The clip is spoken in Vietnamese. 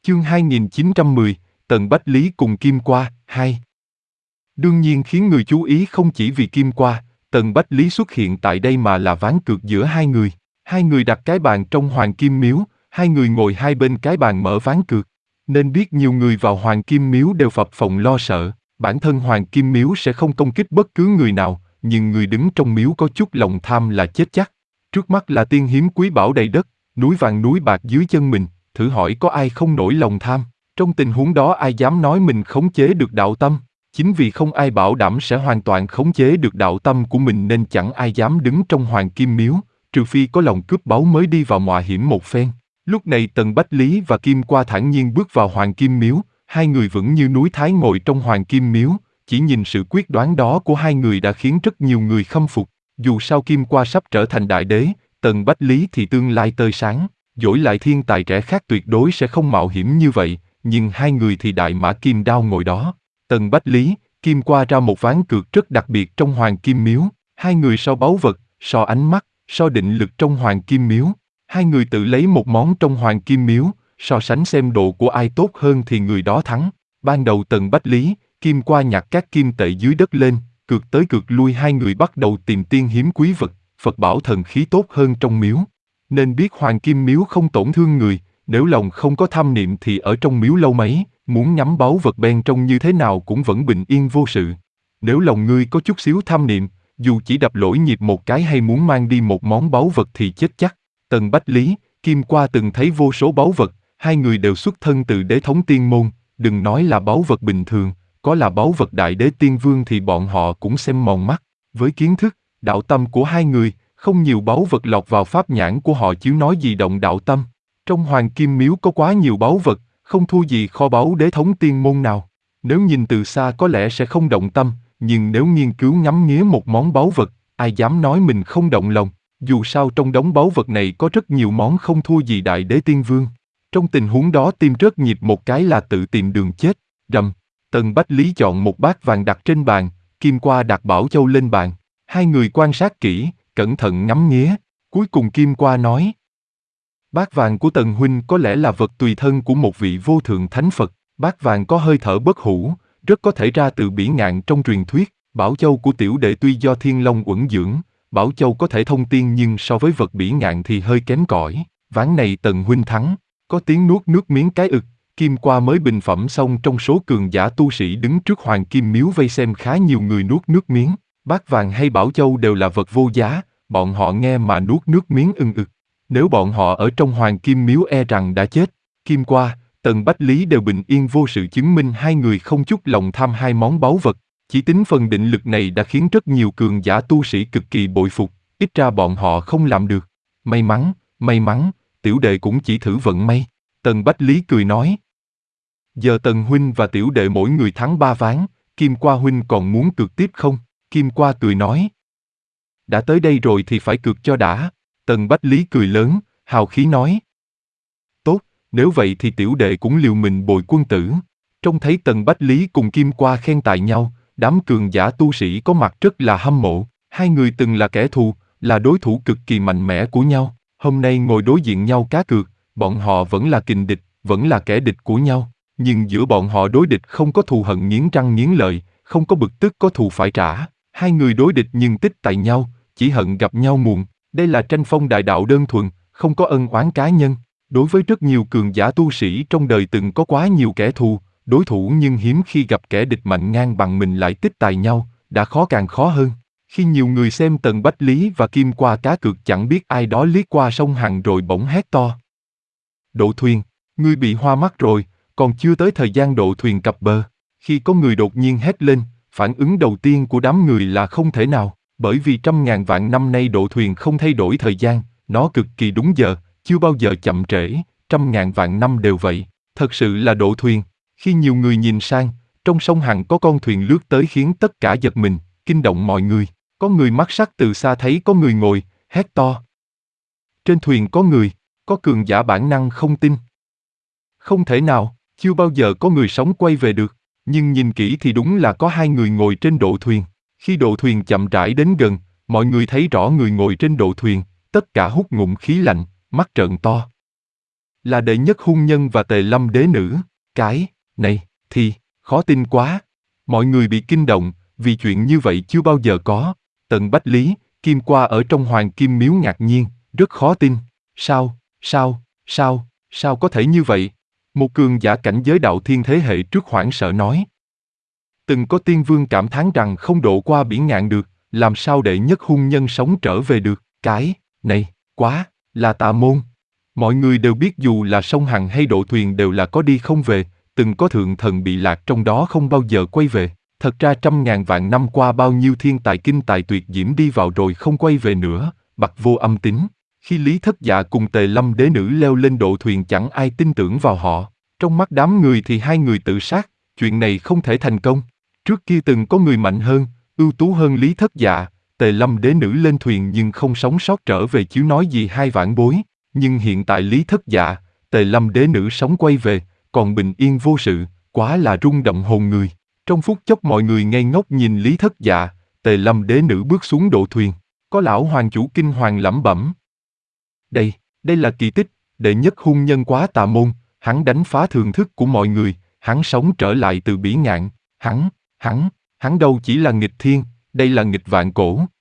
Chương 2910, Tần Bách Lý cùng Kim Qua, 2. Đương nhiên khiến người chú ý không chỉ vì Kim Qua, Tần Bách Lý xuất hiện tại đây mà là ván cược giữa hai người. Hai người đặt cái bàn trong Hoàng Kim Miếu, hai người ngồi hai bên cái bàn mở ván cược. Nên biết nhiều người vào Hoàng Kim Miếu đều phập phồng lo sợ, bản thân Hoàng Kim Miếu sẽ không công kích bất cứ người nào, nhưng người đứng trong miếu có chút lòng tham là chết chắc. Trước mắt là tiên hiếm quý bảo đầy đất, núi vàng núi bạc dưới chân mình, thử hỏi có ai không nổi lòng tham. Trong tình huống đó ai dám nói mình khống chế được đạo tâm? Chính vì không ai bảo đảm sẽ hoàn toàn khống chế được đạo tâm của mình nên chẳng ai dám đứng trong Hoàng Kim Miếu, trừ phi có lòng cướp báu mới đi vào mạo hiểm một phen. Lúc này Tần Bách Lý và Kim Qua thản nhiên bước vào Hoàng Kim Miếu, hai người vững như núi Thái ngồi trong Hoàng Kim Miếu, chỉ nhìn sự quyết đoán đó của hai người đã khiến rất nhiều người khâm phục. Dù sao Kim Qua sắp trở thành đại đế, Tần Bách Lý thì tương lai tươi sáng, dỗi lại thiên tài trẻ khác tuyệt đối sẽ không mạo hiểm như vậy, nhưng hai người thì đại mã kim đao ngồi đó. Tần Bách Lý, Kim Qua ra một ván cược rất đặc biệt trong Hoàng Kim Miếu, hai người so báu vật, so ánh mắt, so định lực trong Hoàng Kim Miếu. Hai người tự lấy một món trong Hoàng Kim Miếu, so sánh xem độ của ai tốt hơn thì người đó thắng. Ban đầu Tần Bách Lý, Kim Qua nhặt các kim tệ dưới đất lên, cược tới cược lui hai người bắt đầu tìm tiên hiếm quý vật, Phật bảo thần khí tốt hơn trong miếu. Nên biết Hoàng Kim Miếu không tổn thương người, nếu lòng không có tham niệm thì ở trong miếu lâu mấy, muốn nhắm báu vật bên trong như thế nào cũng vẫn bình yên vô sự. Nếu lòng ngươi có chút xíu tham niệm, dù chỉ đập lỗi nhịp một cái hay muốn mang đi một món báu vật thì chết chắc. Tần Bách Lý, Kim Qua từng thấy vô số báu vật, hai người đều xuất thân từ đế thống tiên môn, đừng nói là báu vật bình thường, có là báu vật đại đế tiên vương thì bọn họ cũng xem mòn mắt. Với kiến thức, đạo tâm của hai người, không nhiều báu vật lọt vào pháp nhãn của họ chiếu nói gì động đạo tâm. Trong Hoàng Kim Miếu có quá nhiều báu vật, không thua gì kho báu đế thống tiên môn nào. Nếu nhìn từ xa có lẽ sẽ không động tâm, nhưng nếu nghiên cứu ngắm nghía một món báu vật, ai dám nói mình không động lòng. Dù sao trong đống báu vật này có rất nhiều món không thua gì đại đế tiên vương. Trong tình huống đó tim rớt nhịp một cái là tự tìm đường chết. Rầm, Tần Bách Lý chọn một bát vàng đặt trên bàn, Kim Qua đặt bảo châu lên bàn. Hai người quan sát kỹ, cẩn thận ngắm nghía. Cuối cùng Kim Qua nói: bát vàng của Tần huynh có lẽ là vật tùy thân của một vị vô thượng thánh Phật. Bát vàng có hơi thở bất hủ, rất có thể ra từ Bỉ Ngạn trong truyền thuyết. Bảo châu của tiểu đệ tuy do Thiên Long uẩn dưỡng, Bảo châu có thể thông tiên nhưng so với vật Bỉ Ngạn thì hơi kém cỏi. Ván này Tần huynh thắng. Có tiếng nuốt nước miếng cái ực. Kim Qua mới bình phẩm xong trong số cường giả tu sĩ đứng trước Hoàng Kim Miếu vây xem khá nhiều người nuốt nước miếng. Bát vàng hay Bảo châu đều là vật vô giá, bọn họ nghe mà nuốt nước miếng ưng ực. Nếu bọn họ ở trong Hoàng Kim Miếu e rằng đã chết. Kim Qua, Tần Bách Lý đều bình yên vô sự chứng minh hai người không chút lòng tham hai món báu vật. Chỉ tính phần định lực này đã khiến rất nhiều cường giả tu sĩ cực kỳ bội phục, ít ra bọn họ không làm được. May mắn, tiểu đệ cũng chỉ thử vận may. Tần Bách Lý cười nói: giờ Tần huynh và tiểu đệ mỗi người thắng 3 ván, Kim Qua huynh còn muốn cược tiếp không? Kim Qua cười nói: đã tới đây rồi thì phải cược cho đã. Tần Bách Lý cười lớn, hào khí nói: tốt, nếu vậy thì tiểu đệ cũng liều mình bồi quân tử. Trông thấy Tần Bách Lý cùng Kim Qua khen tài nhau, đám cường giả tu sĩ có mặt rất là hâm mộ. Hai người từng là kẻ thù, là đối thủ cực kỳ mạnh mẽ của nhau. Hôm nay ngồi đối diện nhau cá cược, bọn họ vẫn là kình địch, vẫn là kẻ địch của nhau. Nhưng giữa bọn họ đối địch không có thù hận nghiến răng nghiến lợi, không có bực tức có thù phải trả. Hai người đối địch nhưng tích tại nhau, chỉ hận gặp nhau muộn. Đây là tranh phong đại đạo đơn thuần, không có ân oán cá nhân. Đối với rất nhiều cường giả tu sĩ trong đời từng có quá nhiều kẻ thù, đối thủ nhưng hiếm khi gặp kẻ địch mạnh ngang bằng mình lại tích tài nhau, đã khó càng khó hơn. Khi nhiều người xem Tần Bách Lý và Kim Qua cá cược chẳng biết ai đó liếc qua sông Hằng rồi bỗng hét to: độ thuyền, ngươi bị hoa mắt rồi, còn chưa tới thời gian độ thuyền cập bờ. Khi có người đột nhiên hét lên, phản ứng đầu tiên của đám người là không thể nào, bởi vì 100.000 vạn năm nay độ thuyền không thay đổi thời gian, nó cực kỳ đúng giờ, chưa bao giờ chậm trễ, 100.000 vạn năm đều vậy, thật sự là độ thuyền. Khi nhiều người nhìn sang, trong sông Hằng có con thuyền lướt tới khiến tất cả giật mình, kinh động mọi người. Có người mắt sắc từ xa thấy có người ngồi, hét to: trên thuyền có người. Có cường giả bản năng không tin. Không thể nào, chưa bao giờ có người sống quay về được. Nhưng nhìn kỹ thì đúng là có hai người ngồi trên độ thuyền. Khi độ thuyền chậm rãi đến gần, mọi người thấy rõ người ngồi trên độ thuyền, tất cả hút ngụm khí lạnh, mắt trợn to. là đệ nhất hôn nhân và Tề Lâm đế nữ. Cái này thì khó tin quá. Mọi người bị kinh động, vì chuyện như vậy chưa bao giờ có. Tần Bách Lý, Kim Qua ở trong Hoàng Kim Miếu ngạc nhiên, rất khó tin. Sao có thể như vậy? Một cường giả cảnh giới đạo thiên thế hệ trước hoảng sợ nói. Từng có tiên vương cảm thán rằng không độ qua biển ngạn được, làm sao đệ nhất hôn nhân sống trở về được? Cái này quá là tà môn. Mọi người đều biết dù là sông Hằng hay độ thuyền đều là có đi không về, từng có thượng thần bị lạc trong đó không bao giờ quay về. Thật ra trăm ngàn vạn năm qua bao nhiêu thiên tài kinh tài tuyệt diễm đi vào rồi không quay về nữa, bặt vô âm tín. Khi Lý Thất Dạ cùng Tề Lâm đế nữ leo lên độ thuyền chẳng ai tin tưởng vào họ. Trong mắt đám người thì hai người tự sát, chuyện này không thể thành công. Trước kia từng có người mạnh hơn, ưu tú hơn Lý Thất Dạ, Tề Lâm đế nữ lên thuyền nhưng không sống sót trở về chứ nói gì hai vãn bối. Nhưng hiện tại Lý Thất Dạ, Tề Lâm đế nữ sống quay về, còn bình yên vô sự, quá là rung động hồn người. Trong phút chốc mọi người ngây ngốc nhìn Lý Thất Dạ, Tề Lâm đế nữ bước xuống độ thuyền. Có lão hoàng chủ kinh hoàng lẩm bẩm. Đây là kỳ tích, đệ nhất hôn nhân quá tà môn, hắn đánh phá thường thức của mọi người, hắn sống trở lại từ bỉ ngạn, hắn đâu chỉ là nghịch thiên, đây là nghịch vạn cổ.